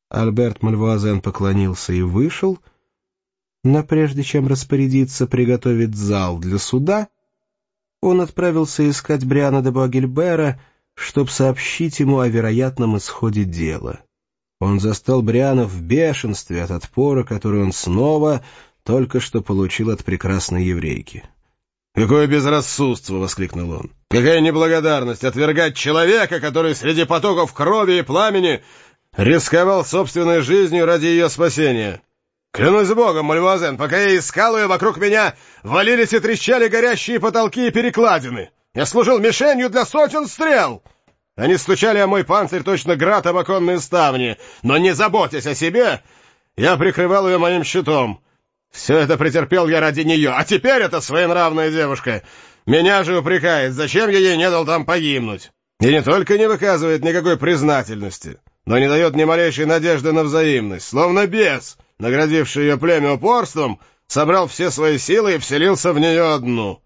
Альберт Мальвуазен поклонился и вышел, но прежде чем распорядиться приготовить зал для суда, он отправился искать Бриана де Буагильбера, чтобы сообщить ему о вероятном исходе дела. Он застал Бриана в бешенстве от отпора, который он снова только что получил от прекрасной еврейки. «Какое безрассудство!» — воскликнул он. «Какая неблагодарность отвергать человека, который среди потоков крови и пламени рисковал собственной жизнью ради ее спасения! Клянусь Богом, Мальвуазен, пока я искал ее, вокруг меня валились и трещали горящие потолки и перекладины! Я служил мишенью для сотен стрел! Они стучали о мой панцирь точно град об оконные ставни, но, не заботясь о себе, я прикрывал ее моим щитом. Все это претерпел я ради нее, а теперь эта своенравная девушка меня же упрекает, зачем я ей не дал там погибнуть. И не только не выказывает никакой признательности, но не дает ни малейшей надежды на взаимность, словно бес, наградивший ее племя упорством, собрал все свои силы и вселился в нее одну».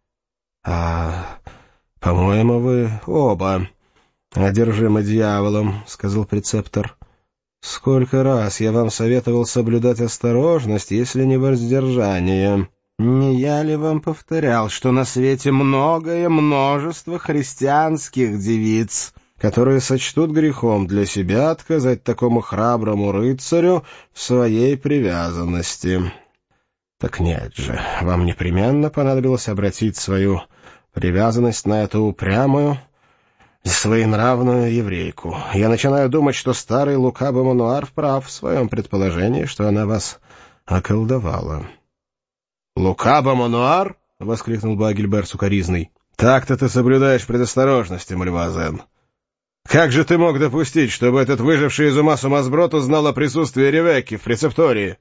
По-моему, вы оба одержимы дьяволом», — сказал прецептор. «Сколько раз я вам советовал соблюдать осторожность, если не воздержание. Не я ли вам повторял, что на свете множество христианских девиц, которые сочтут грехом для себя отказать такому храброму рыцарю в своей привязанности? Так нет же, вам непременно понадобилось обратить свою привязанность на эту упрямую и своенравную еврейку. Я начинаю думать, что старый Лука Бомануар прав в своем предположении, что она вас околдовала». «Лука Бомануар?» — воскликнул Буагильбер сукоризный. «Так-то ты соблюдаешь предосторожности, Мальвуазен. Как же ты мог допустить, чтобы этот выживший из ума сумасброд узнал о присутствии Ревекки в прецептории?»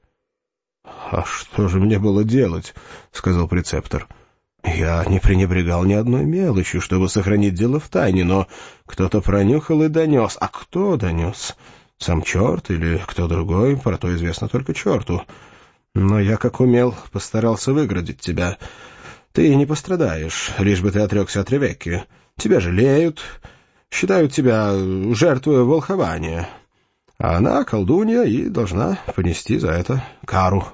«А что же мне было делать?» — сказал прецептор. «Я не пренебрегал ни одной мелочью, чтобы сохранить дело в тайне, но кто-то пронюхал и донес. А кто донес? Сам черт или кто другой? Про то известно только черту. Но я, как умел, постарался выградить тебя. Ты не пострадаешь, лишь бы ты отрекся от Ревекки. Тебя жалеют, считают тебя жертвой волхования. А она колдунья и должна понести за это кару».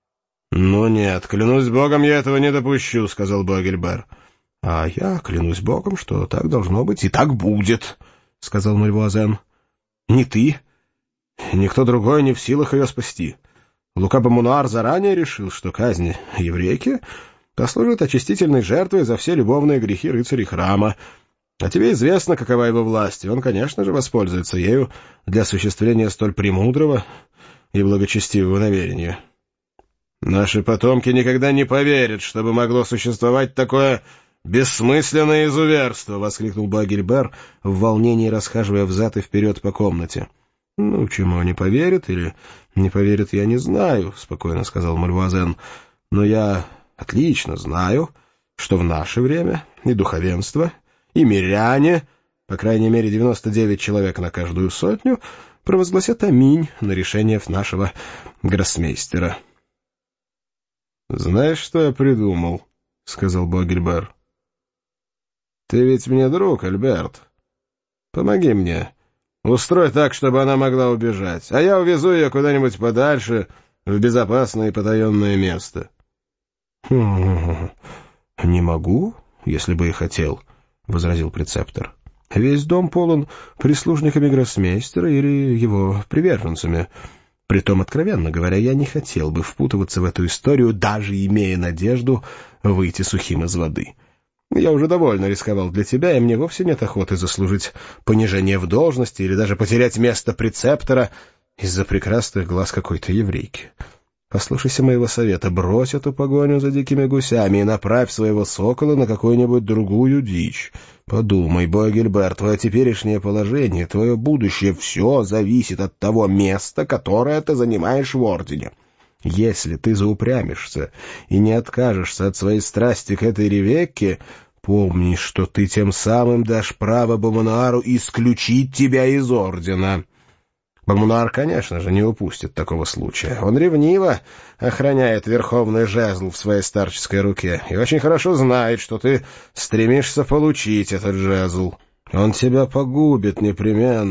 «Ну нет, клянусь Богом, я этого не допущу», — сказал Буагильбер. «А я клянусь Богом, что так должно быть и так будет», — сказал Мальвуазен. «Ни ты, никто другой не в силах ее спасти. Лука Бомануар заранее решил, что казнь еврейки послужит очистительной жертвой за все любовные грехи рыцарей храма. А тебе известно, какова его власть, и он, конечно же, воспользуется ею для осуществления столь премудрого и благочестивого намерения». «Наши потомки никогда не поверят, чтобы могло существовать такое бессмысленное изуверство!» — воскликнул Буагильбер, в волнении расхаживая взад и вперед по комнате. «Ну, чему они поверят или не поверят, я не знаю», — спокойно сказал Мальвуазен. «Но я отлично знаю, что в наше время и духовенство, и миряне, по крайней мере 99 человек на каждую сотню, провозгласят аминь на решение нашего гроссмейстера». «Знаешь, что я придумал?» — сказал Буагильбер. «Ты ведь мне друг, Альберт. Помоги мне. Устрой так, чтобы она могла убежать, а я увезу ее куда-нибудь подальше, в безопасное и потаенное место». «Не могу, если бы и хотел», — возразил прецептор. «Весь дом полон прислужниками гроссмейстера или его приверженцами. Притом, откровенно говоря, я не хотел бы впутываться в эту историю, даже имея надежду выйти сухим из воды. Я уже довольно рисковал для тебя, и мне вовсе нет охоты заслужить понижение в должности или даже потерять место прецептора из-за прекрасных глаз какой-то еврейки. Послушайся моего совета, брось эту погоню за дикими гусями и направь своего сокола на какую-нибудь другую дичь. Подумай, Буагильбер, твое теперешнее положение, твое будущее — все зависит от того места, которое ты занимаешь в ордене. Если ты заупрямишься и не откажешься от своей страсти к этой Ревекке, помни, что ты тем самым дашь право Бомануару исключить тебя из ордена». Бомануар, конечно же, не упустит такого случая. Он ревниво охраняет верховный жезл в своей старческой руке и очень хорошо знает, что ты стремишься получить этот жезл. Он тебя погубит непременно,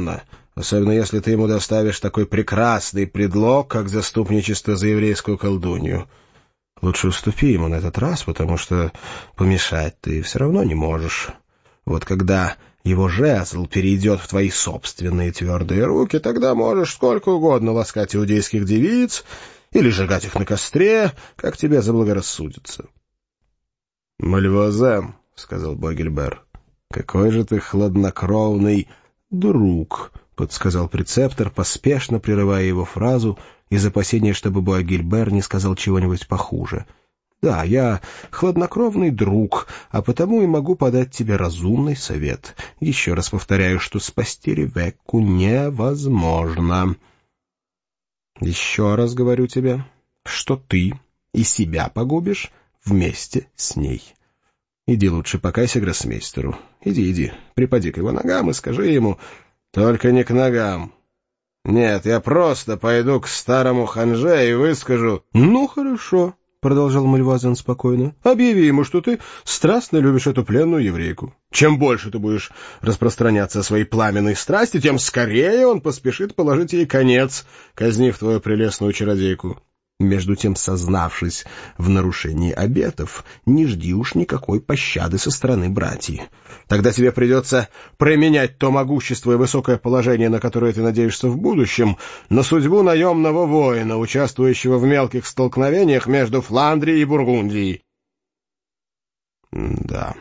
особенно если ты ему доставишь такой прекрасный предлог, как заступничество за еврейскую колдунью. Лучше уступи ему на этот раз, потому что помешать ты все равно не можешь. Вот когда его жезл перейдет в твои собственные твердые руки, тогда можешь сколько угодно ласкать иудейских девиц или сжигать их на костре, как тебе заблагорассудится. — Мальвуазен, — сказал Богельбер, — какой же ты хладнокровный друг, — подсказал прецептор, поспешно прерывая его фразу из опасения, чтобы Богельбер не сказал чего-нибудь похуже. — Да, я хладнокровный друг, а потому и могу подать тебе разумный совет. Еще раз повторяю, что спасти Ревекку невозможно. Еще раз говорю тебе, что ты и себя погубишь вместе с ней. Иди лучше покайся гроссмейстеру. Иди, припади к его ногам и скажи ему... — Только не к ногам. Нет, я просто пойду к старому ханже и выскажу... — Ну, хорошо, — продолжал Мальвуазен спокойно. — Объяви ему, что ты страстно любишь эту пленную еврейку. Чем больше ты будешь распространяться о своей пламенной страсти, тем скорее он поспешит положить ей конец, казнив твою прелестную чародейку. Между тем, сознавшись в нарушении обетов, не жди уж никакой пощады со стороны братьев. Тогда тебе придется променять то могущество и высокое положение, на которое ты надеешься в будущем, на судьбу наемного воина, участвующего в мелких столкновениях между Фландрией и Бургундией. — Да.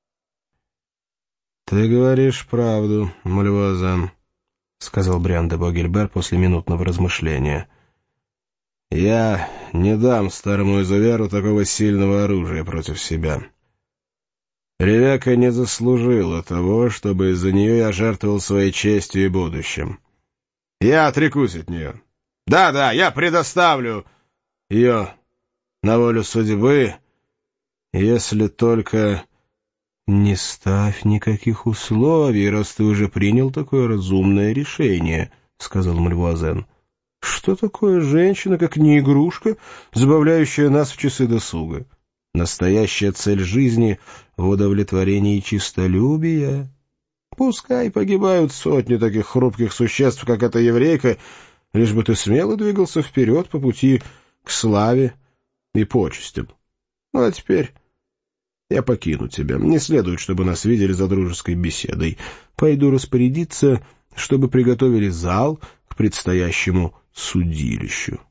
— Ты говоришь правду, Мальвуазен, — сказал Бриан де Богельбер после минутного размышления. — Я не дам старому изуверу такого сильного оружия против себя. Ревекка не заслужила того, чтобы из-за нее я жертвовал своей честью и будущим. Я отрекусь от нее. Да, я предоставлю ее на волю судьбы, если только... Не ставь никаких условий, раз ты уже принял такое разумное решение, — сказал Мальвуазен. Что такое женщина, как не игрушка, забавляющая нас в часы досуга? Настоящая цель жизни — в удовлетворении честолюбия. Пускай погибают сотни таких хрупких существ, как эта еврейка, лишь бы ты смело двигался вперед по пути к славе и почестям. Ну, а теперь я покину тебя. Не следует, чтобы нас видели за дружеской беседой. Пойду распорядиться, чтобы приготовили зал к предстоящему судилищу.